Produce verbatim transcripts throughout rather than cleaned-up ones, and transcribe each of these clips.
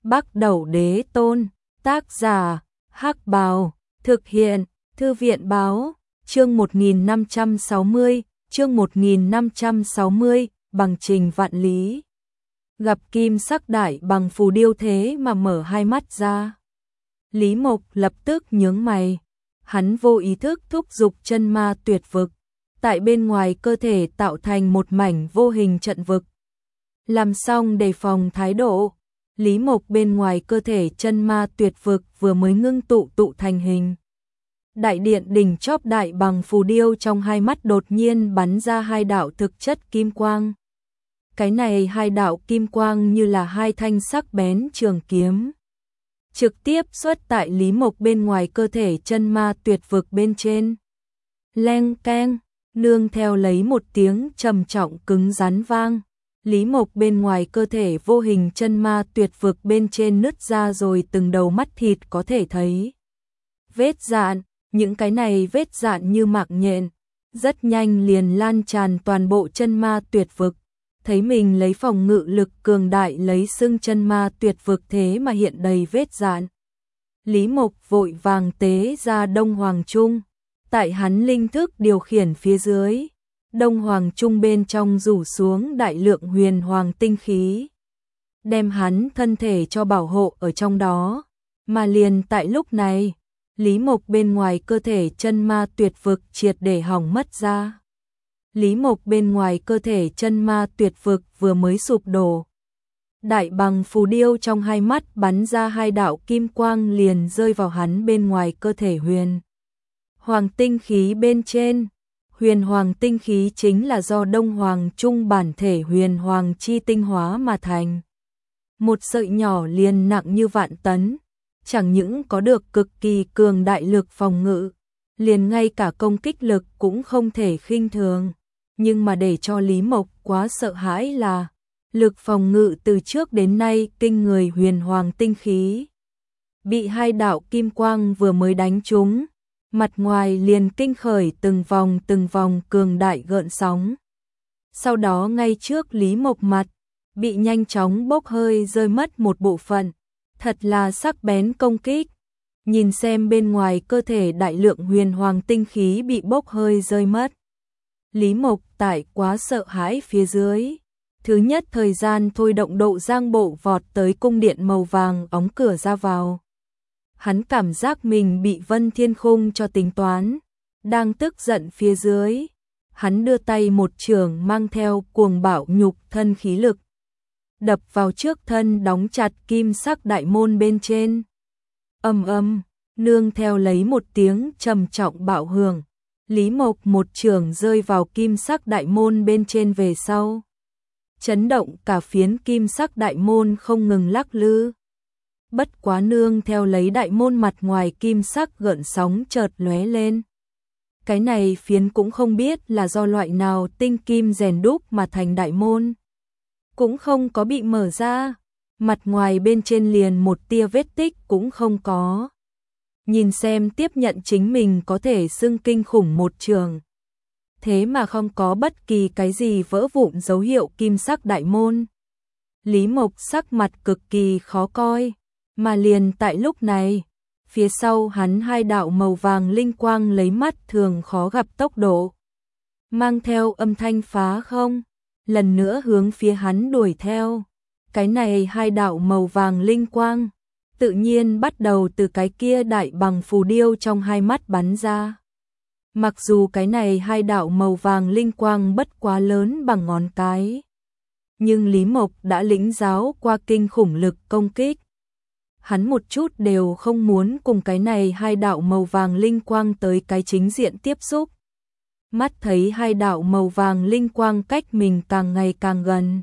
Bắc Đẩu Đế Tôn, tác giả, Hắc Bào, thực hiện, Thư viện báo, chương một nghìn năm trăm sáu mươi, chương một nghìn năm trăm sáu mươi, bằng trình vạn lý. Gặp kim sắc đại bằng phù điêu thế mà mở hai mắt ra. Lý Mộc lập tức nhướng mày, hắn vô ý thức thúc giục chân ma tuyệt vực, tại bên ngoài cơ thể tạo thành một mảnh vô hình trận vực. Làm xong đề phòng thái độ, Lý Mộc bên ngoài cơ thể chân ma tuyệt vực vừa mới ngưng tụ tụ thành hình. Đại điện đỉnh chóp đại bằng phù điêu trong hai mắt đột nhiên bắn ra hai đạo thực chất kim quang. Cái này hai đạo kim quang như là hai thanh sắc bén trường kiếm, trực tiếp xuất tại Lý Mộc bên ngoài cơ thể chân ma tuyệt vực bên trên. Leng keng, nương theo lấy một tiếng trầm trọng cứng rắn vang. Lý Mộc bên ngoài cơ thể vô hình chân ma tuyệt vực bên trên nứt ra rồi từng đầu mắt thịt có thể thấy. Vết dạn, những cái này vết dạn như mạng nhện, rất nhanh liền lan tràn toàn bộ chân ma tuyệt vực. Thấy mình lấy phòng ngự lực cường đại lấy xưng chân ma tuyệt vực thế mà hiện đầy vết dạn. Lý Mộc vội vàng tế ra Đông Hoàng Trung, tại hắn linh thức điều khiển phía dưới. Đông Hoàng Trung bên trong rủ xuống đại lượng huyền hoàng tinh khí, đem hắn thân thể cho bảo hộ ở trong đó. Mà liền tại lúc này, Lý Mộc bên ngoài cơ thể chân ma tuyệt vực triệt để hỏng mất ra. Lý Mộc bên ngoài cơ thể chân ma tuyệt vực vừa mới sụp đổ. Đại bằng phù điêu trong hai mắt bắn ra hai đạo kim quang liền rơi vào hắn bên ngoài cơ thể huyền hoàng tinh khí bên trên. Huyền hoàng tinh khí chính là do Đông Hoàng Trung bản thể huyền hoàng chi tinh hóa mà thành. Một sợi nhỏ liền nặng như vạn tấn, chẳng những có được cực kỳ cường đại lực phòng ngự, liền ngay cả công kích lực cũng không thể khinh thường. Nhưng mà để cho Lý Mộc quá sợ hãi là lực phòng ngự từ trước đến nay kinh người huyền hoàng tinh khí bị hai đạo kim quang vừa mới đánh trúng, mặt ngoài liền kinh khởi từng vòng từng vòng cường đại gợn sóng. Sau đó ngay trước Lý Mộc mặt, bị nhanh chóng bốc hơi rơi mất một bộ phận, thật là sắc bén công kích. Nhìn xem bên ngoài cơ thể đại lượng huyền hoàng tinh khí bị bốc hơi rơi mất. Lý Mộc tại quá sợ hãi phía dưới, thứ nhất thời gian thôi động độ giang bộ vọt tới cung điện màu vàng óng cửa ra vào. Hắn cảm giác mình bị Vân Thiên Khung cho tính toán, đang tức giận phía dưới, hắn đưa tay một chưởng mang theo cuồng bạo nhục thân khí lực, đập vào trước thân đóng chặt kim sắc đại môn bên trên. Ầm ầm, nương theo lấy một tiếng trầm trọng bạo hưởng, Lý Mộc một chưởng rơi vào kim sắc đại môn bên trên về sau, chấn động cả phiến kim sắc đại môn không ngừng lắc lư. Bất quá nương theo lấy đại môn mặt ngoài kim sắc gợn sóng chợt lóe lên. Cái này phiến cũng không biết là do loại nào tinh kim rèn đúc mà thành đại môn, cũng không có bị mở ra, mặt ngoài bên trên liền một tia vết tích cũng không có. Nhìn xem tiếp nhận chính mình có thể xưng kinh khủng một trường, thế mà không có bất kỳ cái gì vỡ vụn dấu hiệu kim sắc đại môn. Lý Mộc sắc mặt cực kỳ khó coi. Mà liền tại lúc này, phía sau hắn hai đạo màu vàng linh quang lấy mắt thường khó gặp tốc độ, mang theo âm thanh phá không, lần nữa hướng phía hắn đuổi theo. Cái này hai đạo màu vàng linh quang, tự nhiên bắt đầu từ cái kia đại bằng phù điêu trong hai mắt bắn ra. Mặc dù cái này hai đạo màu vàng linh quang bất quá lớn bằng ngón cái, nhưng Lý Mộc đã lĩnh giáo qua kinh khủng lực công kích. Hắn một chút đều không muốn cùng cái này hai đạo màu vàng linh quang tới cái chính diện tiếp xúc. Mắt thấy hai đạo màu vàng linh quang cách mình càng ngày càng gần,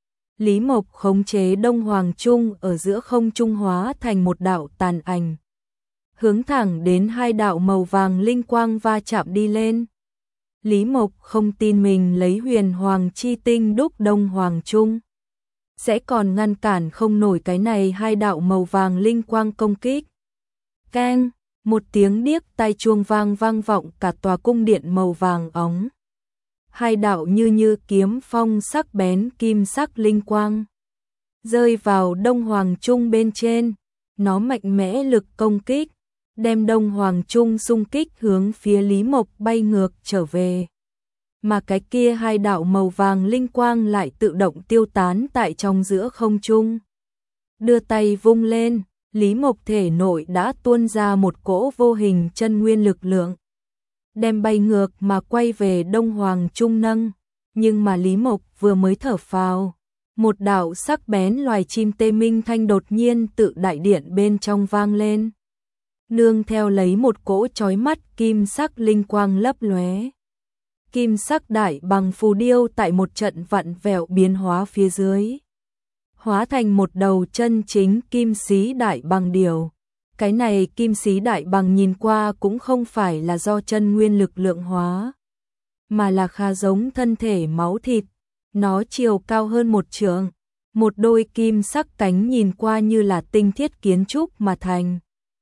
Lý Mộc khống chế Đông Hoàng Trung ở giữa không trung hóa thành một đạo tàn ảnh, hướng thẳng đến hai đạo màu vàng linh quang va chạm đi lên. Lý Mộc không tin mình lấy huyền hoàng chi tinh đúc Đông Hoàng Trung sẽ còn ngăn cản không nổi cái này hai đạo màu vàng linh quang công kích. Keng, một tiếng điếc tai chuông vang vang vọng cả tòa cung điện màu vàng óng. Hai đạo như như kiếm phong sắc bén kim sắc linh quang, rơi vào Đông Hoàng Trung bên trên. Nó mạnh mẽ lực công kích, đem Đông Hoàng Trung xung kích hướng phía Lý Mộc bay ngược trở về. Mà cái kia hai đạo màu vàng linh quang lại tự động tiêu tán tại trong giữa không trung. Đưa tay vung lên, Lý Mộc thể nội đã tuôn ra một cỗ vô hình chân nguyên lực lượng, đem bay ngược mà quay về Đông Hoàng Trung nâng. Nhưng mà Lý Mộc vừa mới thở phào, một đạo sắc bén loài chim tê minh thanh đột nhiên tự đại điện bên trong vang lên. Nương theo lấy một cỗ chói mắt kim sắc linh quang lấp lóe. Kim sắc đại bằng phù điêu tại một trận vặn vẹo biến hóa phía dưới, hóa thành một đầu chân chính kim sĩ đại bằng điểu. Cái này kim sĩ đại bằng nhìn qua cũng không phải là do chân nguyên lực lượng hóa, mà là khá giống thân thể máu thịt. Nó chiều cao hơn một trượng, một đôi kim sắc cánh nhìn qua như là tinh thiết kiến trúc mà thành,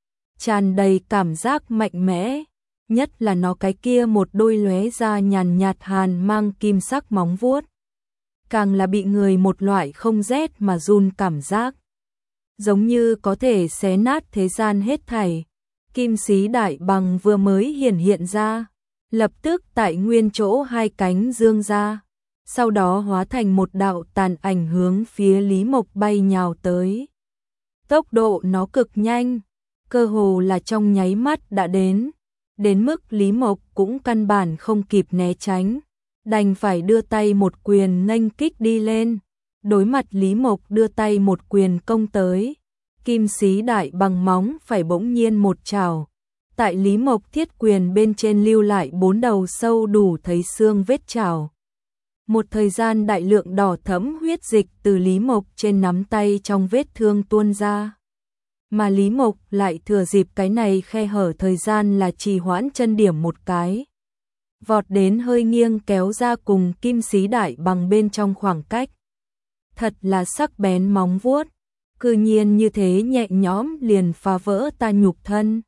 tràn đầy cảm giác mạnh mẽ. Nhất là nó cái kia một đôi lóe ra nhàn nhạt hàn mang kim sắc móng vuốt, càng là bị người một loại không rét mà run cảm giác, giống như có thể xé nát thế gian hết thảy. Kim sĩ đại bằng vừa mới hiển hiện ra, lập tức tại nguyên chỗ hai cánh dương ra, sau đó hóa thành một đạo tàn ảnh hướng phía Lý Mộc bay nhào tới. Tốc độ nó cực nhanh, cơ hồ là trong nháy mắt đã đến, đến mức Lý Mộc cũng căn bản không kịp né tránh, đành phải đưa tay một quyền nghênh kích đi lên. Đối mặt Lý Mộc đưa tay một quyền công tới, kim sĩ đại bằng móng phải bỗng nhiên một chảo, tại Lý Mộc thiết quyền bên trên lưu lại bốn đầu sâu đủ thấy xương vết chảo. Một thời gian đại lượng đỏ thẫm huyết dịch từ Lý Mộc trên nắm tay trong vết thương tuôn ra. Mà Lý Mộc lại thừa dịp cái này khe hở thời gian là trì hoãn chân điểm một cái, vọt đến hơi nghiêng kéo ra cùng kim sĩ đại bằng bên trong khoảng cách. Thật là sắc bén móng vuốt, cư nhiên như thế nhẹ nhõm liền phá vỡ ta nhục thân.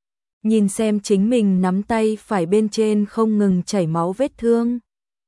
Nhìn xem chính mình nắm tay phải bên trên không ngừng chảy máu vết thương,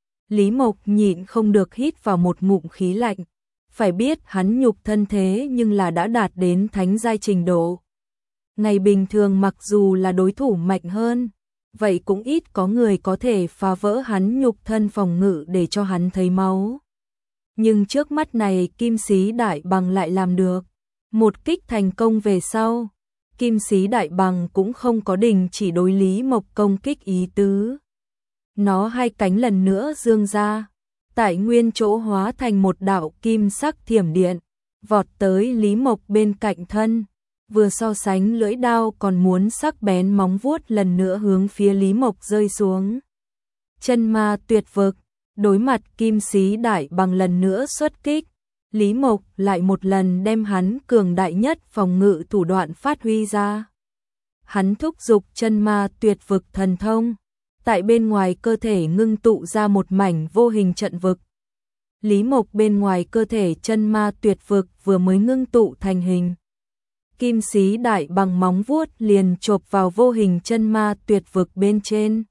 Lý Mộc nhịn không được hít vào một ngụm khí lạnh. Phải biết hắn nhục thân thế nhưng là đã đạt đến thánh giai trình độ. Ngày bình thường mặc dù là đối thủ mạnh hơn, vậy cũng ít có người có thể phá vỡ hắn nhục thân phòng ngự để cho hắn thấy máu. Nhưng trước mắt này kim sĩ đại bằng lại làm được. Một kích thành công về sau, kim sĩ đại bằng cũng không có đình chỉ đối Lý Mộc công kích ý tứ. Nó hai cánh lần nữa dương ra, tại nguyên chỗ hóa thành một đạo kim sắc thiểm điện, vọt tới Lý Mộc bên cạnh thân. Vừa so sánh lưỡi đao còn muốn sắc bén móng vuốt lần nữa hướng phía Lý Mộc rơi xuống. Chân ma tuyệt vực, đối mặt kim sĩ đại bằng lần nữa xuất kích, Lý Mộc lại một lần đem hắn cường đại nhất phòng ngự thủ đoạn phát huy ra. Hắn thúc giục chân ma tuyệt vực thần thông, tại bên ngoài cơ thể ngưng tụ ra một mảnh vô hình trận vực. Lý Mộc bên ngoài cơ thể chân ma tuyệt vực vừa mới ngưng tụ thành hình, kim sĩ đại bằng móng vuốt liền chộp vào vô hình chân ma tuyệt vực bên trên.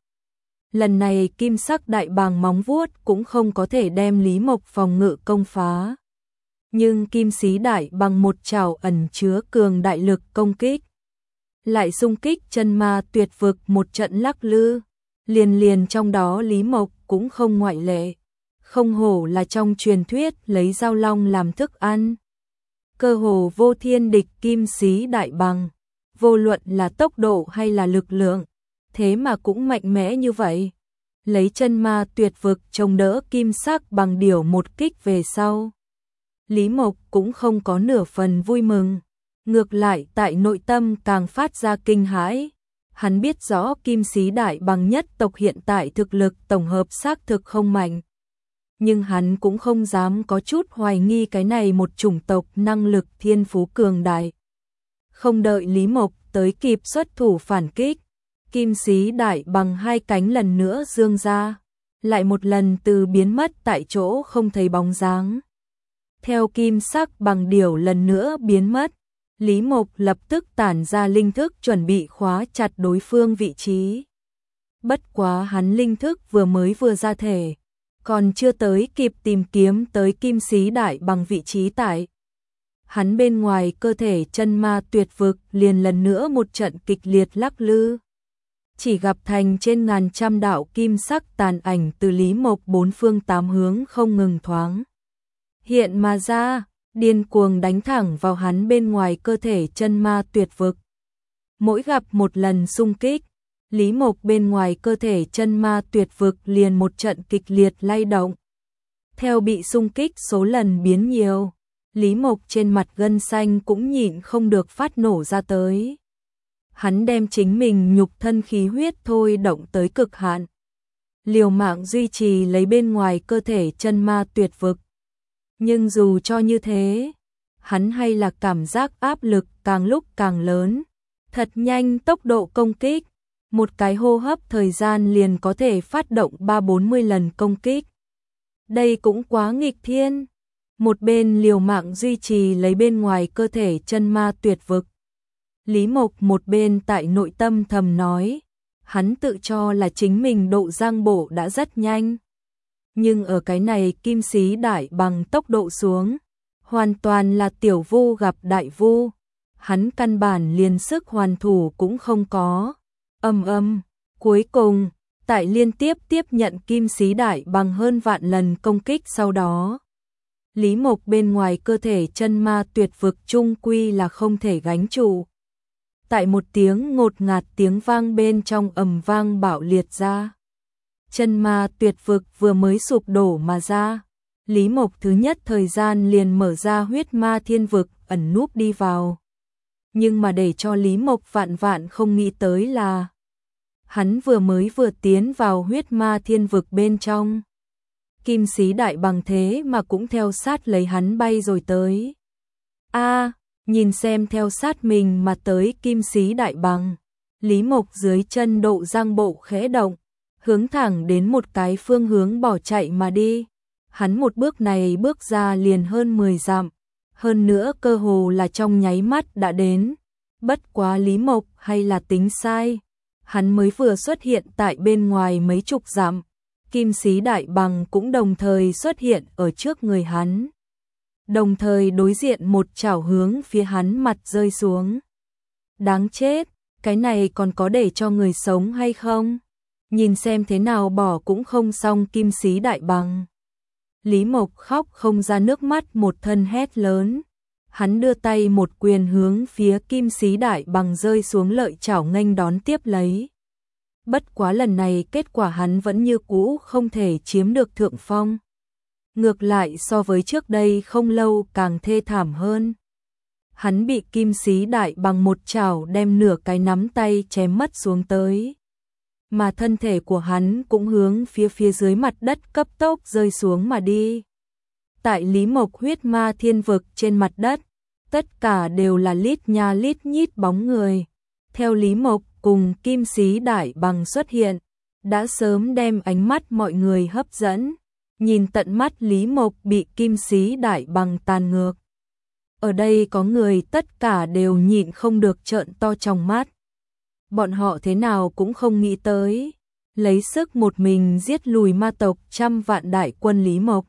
Lần này kim sắc đại bằng móng vuốt cũng không có thể đem Lý Mộc phòng ngự công phá. Nhưng kim sĩ đại bằng một chảo ẩn chứa cường đại lực công kích, lại xung kích chân ma tuyệt vực một trận lắc lư. Liền liền trong đó Lý Mộc cũng không ngoại lệ. Không hổ là trong truyền thuyết lấy dao long làm thức ăn. Cơ hồ vô thiên địch kim sĩ đại bằng, vô luận là tốc độ hay là lực lượng, thế mà cũng mạnh mẽ như vậy. Lấy chân ma tuyệt vực chống đỡ kim sắc bằng điểu một kích về sau, Lý Mộc cũng không có nửa phần vui mừng, ngược lại tại nội tâm càng phát ra kinh hãi. Hắn biết rõ kim sĩ đại bằng nhất tộc hiện tại thực lực tổng hợp xác thực không mạnh, nhưng hắn cũng không dám có chút hoài nghi cái này một chủng tộc năng lực thiên phú cường đại. Không đợi Lý Mộc tới kịp xuất thủ phản kích, kim sĩ đại bằng hai cánh lần nữa dương ra, lại một lần từ biến mất tại chỗ không thấy bóng dáng. Theo kim sắc bằng điểu lần nữa biến mất, Lý Mộc lập tức tản ra linh thức chuẩn bị khóa chặt đối phương vị trí. Bất quá hắn linh thức vừa mới vừa ra thể, còn chưa tới kịp tìm kiếm tới kim sĩ đại bằng vị trí tại hắn bên ngoài cơ thể chân ma tuyệt vực liền lần nữa một trận kịch liệt lắc lư. Chỉ gặp thành trên ngàn trăm đạo kim sắc tàn ảnh từ Lý Mộc bốn phương tám hướng không ngừng thoáng hiện mà ra, điên cuồng đánh thẳng vào hắn bên ngoài cơ thể chân ma tuyệt vực. Mỗi gặp một lần xung kích, Lý Mộc bên ngoài cơ thể chân ma tuyệt vực liền một trận kịch liệt lay động. Theo bị xung kích số lần biến nhiều, Lý Mộc trên mặt gân xanh cũng nhịn không được phát nổ ra tới. Hắn đem chính mình nhục thân khí huyết thôi động tới cực hạn, liều mạng duy trì lấy bên ngoài cơ thể chân ma tuyệt vực. Nhưng dù cho như thế, hắn hay là cảm giác áp lực càng lúc càng lớn, thật nhanh tốc độ công kích, một cái hô hấp thời gian liền có thể phát động ba bốn mươi lần công kích. Đây cũng quá nghịch thiên. Một bên liều mạng duy trì lấy bên ngoài cơ thể chân ma tuyệt vực, Lý Mộc một bên tại nội tâm thầm nói, hắn tự cho là chính mình độ giang bộ đã rất nhanh. Nhưng ở cái này kim sĩ đại bằng tốc độ xuống, hoàn toàn là tiểu vu gặp đại vu, hắn căn bản liền sức hoàn thủ cũng không có. Âm âm, cuối cùng, tại liên tiếp tiếp nhận kim sĩ đại bằng hơn vạn lần công kích sau đó, Lý Mộc bên ngoài cơ thể chân ma tuyệt vực chung quy là không thể gánh trụ. Tại một tiếng ngột ngạt tiếng vang bên trong ầm vang bạo liệt ra. Chân ma tuyệt vực vừa mới sụp đổ mà ra. Lý Mộc thứ nhất thời gian liền mở ra huyết ma thiên vực ẩn núp đi vào. Nhưng mà để cho Lý Mộc vạn vạn không nghĩ tới là hắn vừa mới vừa tiến vào huyết ma thiên vực bên trong. Kim sĩ đại bằng thế mà cũng theo sát lấy hắn bay rồi tới. A, nhìn xem theo sát mình mà tới kim sĩ đại bằng, Lý Mộc dưới chân độ giang bộ khẽ động, hướng thẳng đến một cái phương hướng bỏ chạy mà đi. Hắn một bước này bước ra liền hơn mười dặm, hơn nữa cơ hồ là trong nháy mắt đã đến. Bất quá Lý Mộc hay là tính sai, hắn mới vừa xuất hiện tại bên ngoài mấy chục dặm, kim sĩ đại bằng cũng đồng thời xuất hiện ở trước người hắn. Đồng thời đối diện một chảo hướng phía hắn mặt rơi xuống. Đáng chết, cái này còn có để cho người sống hay không? Nhìn xem thế nào bỏ cũng không xong kim sĩ đại bằng. Lý Mộc khóc không ra nước mắt một thân hét lớn. Hắn đưa tay một quyền hướng phía kim sĩ đại bằng rơi xuống lợi chảo nghênh đón tiếp lấy. Bất quá lần này kết quả hắn vẫn như cũ không thể chiếm được thượng phong. Ngược lại so với trước đây không lâu càng thê thảm hơn. Hắn bị kim sĩ đại bằng một chảo đem nửa cái nắm tay chém mất xuống tới. Mà thân thể của hắn cũng hướng phía phía dưới mặt đất cấp tốc rơi xuống mà đi. Tại Lý Mộc huyết ma thiên vực trên mặt đất, tất cả đều là lít nha lít nhít bóng người. Theo Lý Mộc cùng kim sĩ đại bằng xuất hiện, đã sớm đem ánh mắt mọi người hấp dẫn. Nhìn tận mắt Lý Mộc bị kim sĩ đại bằng tàn ngược. Ở đây có người tất cả đều nhịn không được trợn to trong mắt. Bọn họ thế nào cũng không nghĩ tới, lấy sức một mình giết lùi ma tộc trăm vạn đại quân Lý Mộc.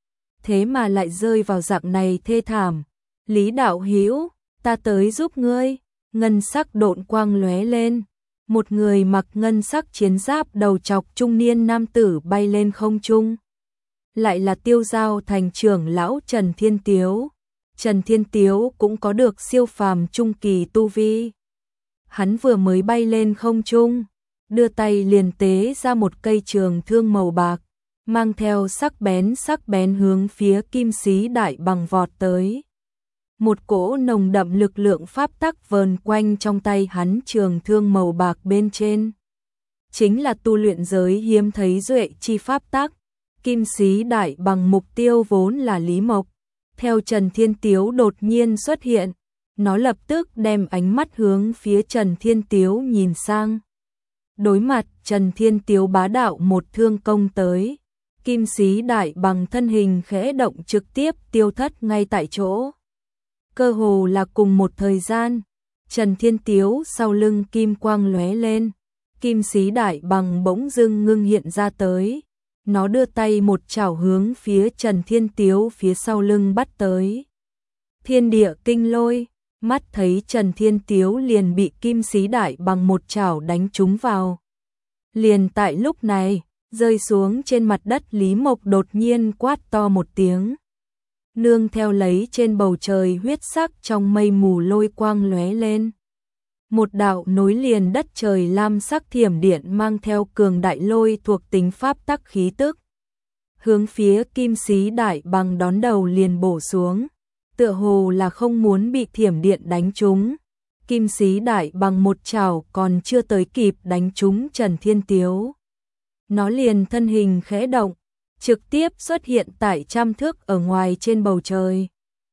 Thế mà lại rơi vào dạng này thê thảm. Lý đạo hữu, ta tới giúp ngươi. Ngân sắc độn quang lóe lên. Một người mặc ngân sắc chiến giáp đầu trọc trung niên nam tử bay lên không trung. Lại là Tiêu Giao thành trưởng lão Trần Thiên Tiếu. Trần Thiên Tiếu cũng có được siêu phàm trung kỳ tu vi. Hắn vừa mới bay lên không trung, đưa tay liền tế ra một cây trường thương màu bạc, mang theo sắc bén sắc bén hướng phía kim sĩ đại bằng vọt tới. Một cỗ nồng đậm lực lượng pháp tắc vờn quanh trong tay hắn trường thương màu bạc bên trên. Chính là tu luyện giới hiếm thấy duệ chi pháp tắc. Kim sĩ đại bằng mục tiêu vốn là Lý Mộc. Theo Trần Thiên Tiếu đột nhiên xuất hiện, nó lập tức đem ánh mắt hướng phía Trần Thiên Tiếu nhìn sang. Đối mặt Trần Thiên Tiếu bá đạo một thương công tới, kim sĩ đại bằng thân hình khẽ động trực tiếp tiêu thất ngay tại chỗ. Cơ hồ là cùng một thời gian, Trần Thiên Tiếu sau lưng kim quang lóe lên, kim sĩ đại bằng bỗng dưng ngưng hiện ra tới. Nó đưa tay một chảo hướng phía Trần Thiên Tiếu phía sau lưng bắt tới. thiên địa kinh lôi, mắt thấy Trần Thiên Tiếu liền bị Kim Sĩ Đại Bằng một chảo đánh trúng vào. Liền tại lúc này, rơi xuống trên mặt đất Lý Mộc đột nhiên quát to một tiếng. Nương theo lấy trên bầu trời huyết sắc trong mây mù lôi quang lóe lên. Một đạo nối liền đất trời lam sắc thiểm điện mang theo cường đại lôi thuộc tính pháp tắc khí tức. Hướng phía Kim Sĩ Đại Bằng đón đầu liền bổ xuống, tựa hồ là không muốn bị thiểm điện đánh trúng. Kim Sĩ Đại Bằng một chảo còn chưa tới kịp đánh trúng Trần Thiên Tiếu. Nó liền thân hình khẽ động, trực tiếp xuất hiện tại trăm thước ở ngoài trên bầu trời.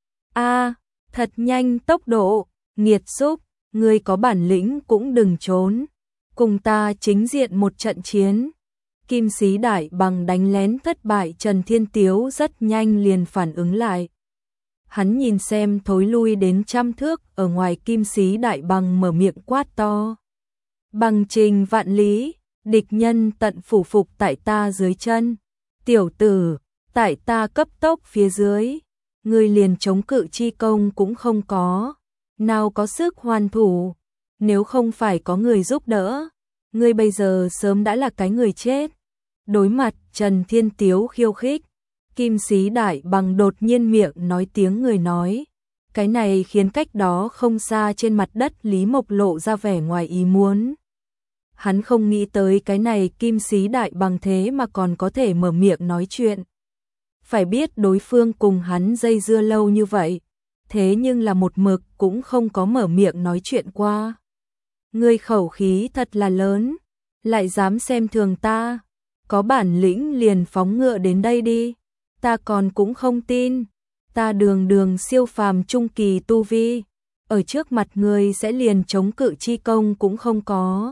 A, thật nhanh tốc độ, nghiệt xúc, ngươi có bản lĩnh cũng đừng trốn, cùng ta chính diện một trận chiến. Kim Sĩ Đại Bằng đánh lén thất bại Trần Thiên Tiếu rất nhanh liền phản ứng lại. Hắn nhìn xem thối lui đến trăm thước ở ngoài Kim Sĩ Đại Bằng mở miệng quát to. Bằng trình vạn lý, địch nhân tận phủ phục tại ta dưới chân. Tiểu tử, tại ta cấp tốc phía dưới, ngươi liền chống cự chi công cũng không có, nào có sức hoàn thủ, nếu không phải có người giúp đỡ, ngươi bây giờ sớm đã là cái người chết. Đối mặt Trần Thiên Tiếu khiêu khích, Kim Sĩ Đại Bằng đột nhiên miệng nói tiếng người nói. Cái này khiến cách đó không xa trên mặt đất Lý Mộc lộ ra vẻ ngoài ý muốn. Hắn không nghĩ tới cái này Kim Sĩ Đại Bằng thế mà còn có thể mở miệng nói chuyện. Phải biết đối phương cùng hắn dây dưa lâu như vậy, thế nhưng là một mực cũng không có mở miệng nói chuyện qua. Ngươi khẩu khí thật là lớn, lại dám xem thường ta, có bản lĩnh liền phóng ngựa đến đây đi, ta còn cũng không tin, ta đường đường siêu phàm trung kỳ tu vi, ở trước mặt ngươi sẽ liền chống cự chi công cũng không có.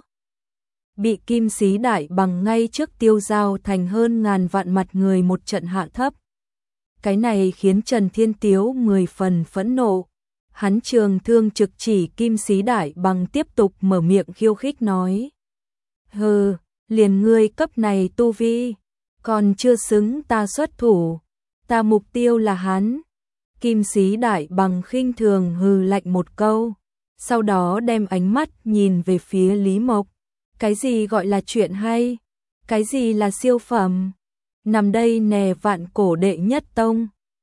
Bị Kim Sĩ Đại Bằng ngay trước tiêu giao thành hơn ngàn vạn mặt người một trận hạ thấp. Cái này khiến Trần Thiên Tiếu mười phần phẫn nộ. Hắn trường thương trực chỉ Kim Sĩ Đại Bằng tiếp tục mở miệng khiêu khích nói. Hừ, liền ngươi cấp này tu vi, còn chưa xứng ta xuất thủ, ta mục tiêu là hắn. Kim Sĩ Đại Bằng khinh thường hừ lạnh một câu, sau đó đem ánh mắt nhìn về phía Lý Mộc. Cái gì gọi là chuyện hay? Cái gì là siêu phẩm? Nằm đây nè vạn cổ đệ nhất tông,